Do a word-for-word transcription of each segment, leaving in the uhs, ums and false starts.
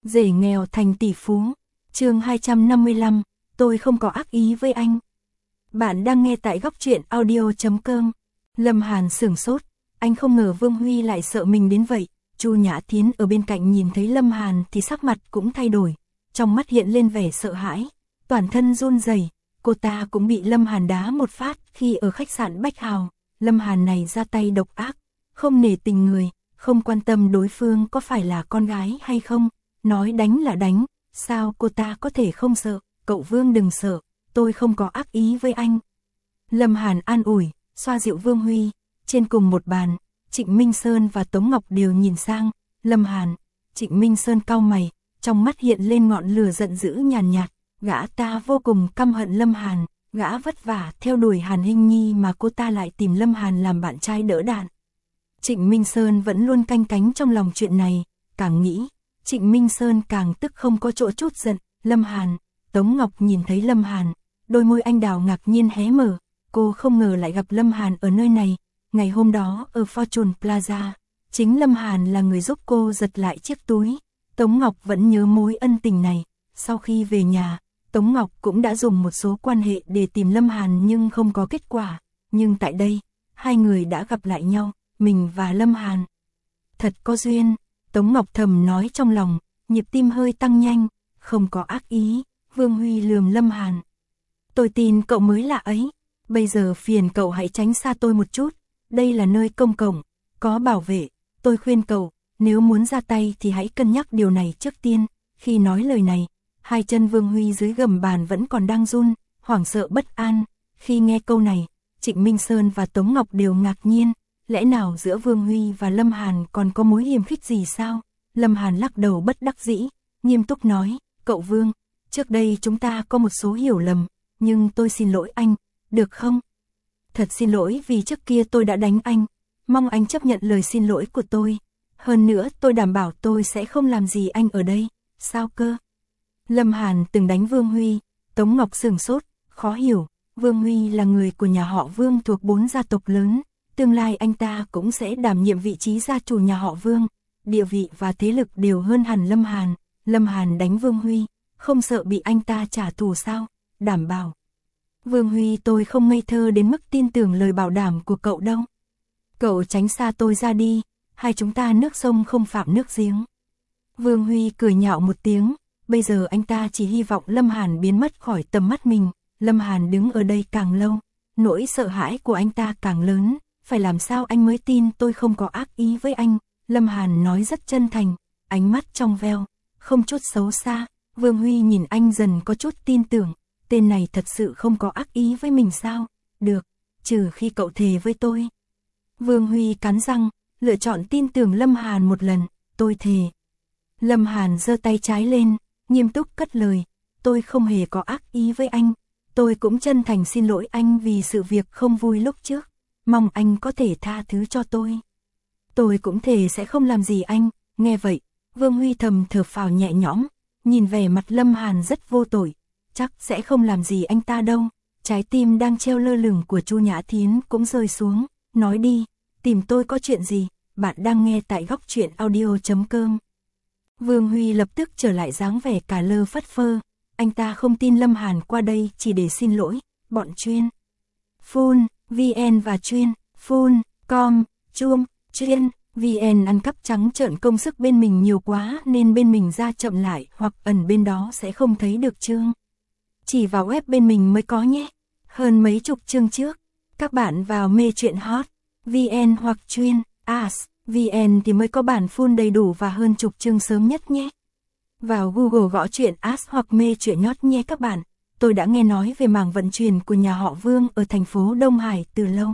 Rể nghèo thành tỷ phú. Chương hai trăm năm mươi lăm, tôi không có ác ý với anh. Bạn đang nghe tại góc truyện audio chấm com. Lâm Hàn sửng sốt, anh không ngờ Vương Huy lại sợ mình đến vậy. Chu Nhã Thiến ở bên cạnh nhìn thấy Lâm Hàn thì sắc mặt cũng thay đổi, trong mắt hiện lên vẻ sợ hãi, toàn thân run rẩy. Cô ta cũng bị Lâm Hàn đá một phát khi ở khách sạn Bách Hào. Lâm Hàn này ra tay độc ác, không nể tình người, không quan tâm đối phương có phải là con gái hay không, nói đánh là đánh, sao cô ta có thể không sợ. Cậu Vương đừng sợ, tôi không có ác ý với anh. Lâm Hàn an ủi, xoa dịu Vương Huy. Trên cùng một bàn, Trịnh Minh Sơn và Tống Ngọc đều nhìn sang Lâm Hàn. Trịnh Minh Sơn cau mày, trong mắt hiện lên ngọn lửa giận dữ nhàn nhạt, gã ta vô cùng căm hận Lâm Hàn, gã vất vả theo đuổi Hàn Hinh Nhi mà cô ta lại tìm Lâm Hàn làm bạn trai đỡ đạn. Trịnh Minh Sơn vẫn luôn canh cánh trong lòng chuyện này, càng nghĩ, Trịnh Minh Sơn càng tức không có chỗ chút giận. Lâm Hàn, Tống Ngọc nhìn thấy Lâm Hàn, đôi môi anh đào ngạc nhiên hé mở, cô không ngờ lại gặp Lâm Hàn ở nơi này. Ngày hôm đó ở Fortune Plaza, chính Lâm Hàn là người giúp cô giật lại chiếc túi. Tống Ngọc vẫn nhớ mối ân tình này. Sau khi về nhà, Tống Ngọc cũng đã dùng một số quan hệ để tìm Lâm Hàn nhưng không có kết quả. Nhưng tại đây, hai người đã gặp lại nhau, mình và Lâm Hàn. Thật có duyên, Tống Ngọc thầm nói trong lòng, nhịp tim hơi tăng nhanh, không có ác ý. Vương Huy lườm Lâm Hàn. Tôi tin cậu mới lạ ấy, bây giờ phiền cậu hãy tránh xa tôi một chút, đây là nơi công cộng, có bảo vệ, tôi khuyên cậu, nếu muốn ra tay thì hãy cân nhắc điều này trước tiên. Khi nói lời này, hai chân Vương Huy dưới gầm bàn vẫn còn đang run, hoảng sợ bất an. Khi nghe câu này, Trịnh Minh Sơn và Tống Ngọc đều ngạc nhiên, lẽ nào giữa Vương Huy và Lâm Hàn còn có mối hiềm khích gì sao? Lâm Hàn lắc đầu bất đắc dĩ, nghiêm túc nói, cậu Vương, trước đây chúng ta có một số hiểu lầm, nhưng tôi xin lỗi anh, được không? Thật xin lỗi vì trước kia tôi đã đánh anh, mong anh chấp nhận lời xin lỗi của tôi. Hơn nữa tôi đảm bảo tôi sẽ không làm gì anh ở đây. Sao cơ? Lâm Hàn từng đánh Vương Huy. Tống Ngọc sửng sốt, khó hiểu. Vương Huy là người của nhà họ Vương thuộc bốn gia tộc lớn, tương lai anh ta cũng sẽ đảm nhiệm vị trí gia chủ nhà họ Vương, địa vị và thế lực đều hơn hẳn Lâm Hàn. Lâm Hàn đánh Vương Huy, không sợ bị anh ta trả thù sao? Đảm bảo. Vương Huy, tôi không ngây thơ đến mức tin tưởng lời bảo đảm của cậu đâu. Cậu tránh xa tôi ra đi, hai chúng ta nước sông không phạm nước giếng. Vương Huy cười nhạo một tiếng, bây giờ anh ta chỉ hy vọng Lâm Hàn biến mất khỏi tầm mắt mình. Lâm Hàn đứng ở đây càng lâu, nỗi sợ hãi của anh ta càng lớn, phải làm sao anh mới tin tôi không có ác ý với anh. Lâm Hàn nói rất chân thành, ánh mắt trong veo, không chút xấu xa. Vương Huy nhìn anh dần có chút tin tưởng, tên này thật sự không có ác ý với mình sao? Được, trừ khi cậu thề với tôi. Vương Huy cắn răng, lựa chọn tin tưởng Lâm Hàn một lần, tôi thề. Lâm Hàn giơ tay trái lên, nghiêm túc cất lời, tôi không hề có ác ý với anh, tôi cũng chân thành xin lỗi anh vì sự việc không vui lúc trước, mong anh có thể tha thứ cho tôi. Tôi cũng thề sẽ không làm gì anh. Nghe vậy, Vương Huy thầm thở phào nhẹ nhõm, nhìn vẻ mặt Lâm Hàn rất vô tội, chắc sẽ không làm gì anh ta đâu. Trái tim đang treo lơ lửng của Chu Nhã Thiến cũng rơi xuống, nói đi, tìm tôi có chuyện gì? Bạn đang nghe tại góc truyện audio chấm com. Vương Huy lập tức trở lại dáng vẻ cả lơ phất phơ, anh ta không tin Lâm Hàn qua đây chỉ để xin lỗi. Bọn chuyên Phun, vê en và chuyên Phun, com, chuông, chuyên vê en ăn cắp trắng trợn công sức bên mình nhiều quá nên bên mình ra chậm lại hoặc ẩn bên đó sẽ không thấy được chương. Chỉ vào web bên mình mới có nhé. Hơn mấy chục chương trước, các bạn vào mê truyện hot vê en hoặc chuyên as vê en thì mới có bản full đầy đủ và hơn chục chương sớm nhất nhé. Vào Google gõ truyện as hoặc mê truyện nhót nhé các bạn. Tôi đã nghe nói về mảng vận chuyển của nhà họ Vương ở thành phố Đông Hải từ lâu.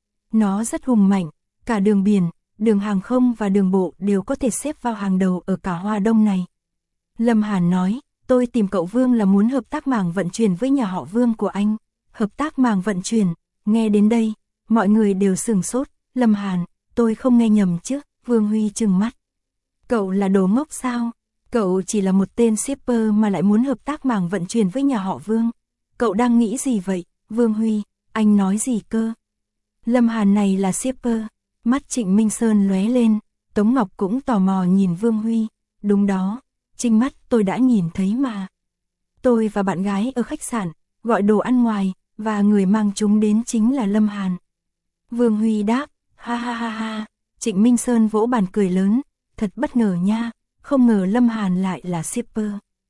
Nó rất hùng mạnh, cả đường biển, đường hàng không và đường bộ đều có thể xếp vào hàng đầu ở cả Hoa Đông này. Lâm Hàn nói, tôi tìm cậu Vương là muốn hợp tác mảng vận chuyển với nhà họ Vương của anh. Hợp tác mảng vận chuyển, nghe đến đây, mọi người đều sửng sốt. Lâm Hàn, tôi không nghe nhầm chứ? Vương Huy trừng mắt. Cậu là đồ ngốc sao? Cậu chỉ là một tên shipper mà lại muốn hợp tác mảng vận chuyển với nhà họ Vương. Cậu đang nghĩ gì vậy? Vương Huy, anh nói gì cơ? Lâm Hàn này là shipper. Mắt Trịnh Minh Sơn lóe lên, Tống Ngọc cũng tò mò nhìn Vương Huy. Đúng đó, chính mắt tôi đã nhìn thấy mà. Tôi và bạn gái ở khách sạn, gọi đồ ăn ngoài, và người mang chúng đến chính là Lâm Hàn. Vương Huy đáp, ha ha ha ha. Trịnh Minh Sơn vỗ bàn cười lớn, thật bất ngờ nha, không ngờ Lâm Hàn lại là shipper.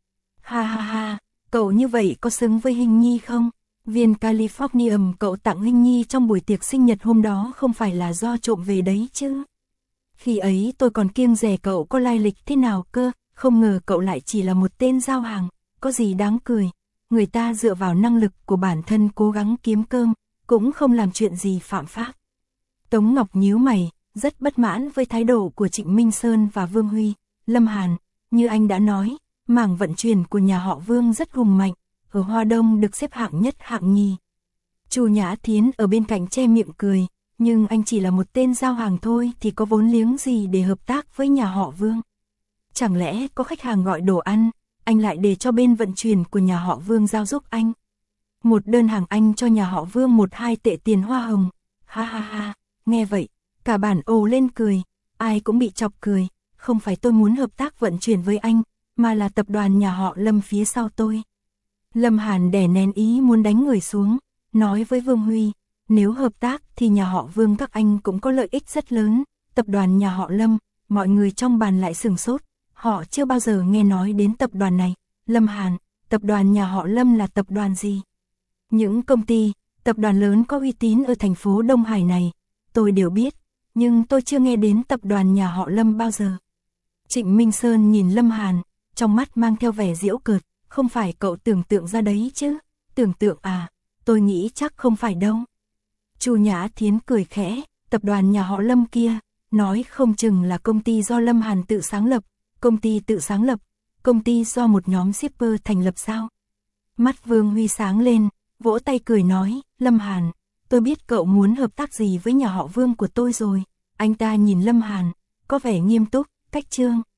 Ha ha ha, cậu như vậy có xứng với Hình Nhi không? Viên Californium cậu tặng Hình Nhi trong buổi tiệc sinh nhật hôm đó không phải là do trộm về đấy chứ? Khi ấy tôi còn kiêng dè cậu có lai lịch thế nào cơ, không ngờ cậu lại chỉ là một tên giao hàng, có gì đáng cười. Người ta dựa vào năng lực của bản thân cố gắng kiếm cơm, cũng không làm chuyện gì phạm pháp. Tống Ngọc nhíu mày, rất bất mãn với thái độ của Trịnh Minh Sơn và Vương Huy. Lâm Hàn, như anh đã nói, mảng vận chuyển của nhà họ Vương rất hùng mạnh, ở Hoa Đông được xếp hạng nhất hạng nhì. Chu Nhã Thiến ở bên cạnh che miệng cười, nhưng anh chỉ là một tên giao hàng thôi thì có vốn liếng gì để hợp tác với nhà họ Vương. Chẳng lẽ có khách hàng gọi đồ ăn, anh lại để cho bên vận chuyển của nhà họ Vương giao giúp anh. Một đơn hàng anh cho nhà họ Vương một hai tệ tiền hoa hồng. Ha ha ha, nghe vậy, cả bản ồ lên cười, ai cũng bị chọc cười, không phải tôi muốn hợp tác vận chuyển với anh, mà là tập đoàn nhà họ Lâm phía sau tôi. Lâm Hàn đè nén ý muốn đánh người xuống, nói với Vương Huy, nếu hợp tác thì nhà họ Vương các anh cũng có lợi ích rất lớn, tập đoàn nhà họ Lâm, mọi người trong bàn lại sửng sốt, họ chưa bao giờ nghe nói đến tập đoàn này. Lâm Hàn, tập đoàn nhà họ Lâm là tập đoàn gì? Những công ty, tập đoàn lớn có uy tín ở thành phố Đông Hải này, tôi đều biết, nhưng tôi chưa nghe đến tập đoàn nhà họ Lâm bao giờ. Trịnh Minh Sơn nhìn Lâm Hàn, trong mắt mang theo vẻ giễu cợt, không phải cậu tưởng tượng ra đấy chứ? Tưởng tượng à, tôi nghĩ chắc không phải đâu. Chu Nhã Thiến cười khẽ, tập đoàn nhà họ Lâm kia, nói không chừng là công ty do Lâm Hàn tự sáng lập, công ty tự sáng lập, công ty do một nhóm shipper thành lập sao? Mắt Vương Huy sáng lên, vỗ tay cười nói, Lâm Hàn, tôi biết cậu muốn hợp tác gì với nhà họ Vương của tôi rồi. Anh ta nhìn Lâm Hàn, có vẻ nghiêm túc, cách trương.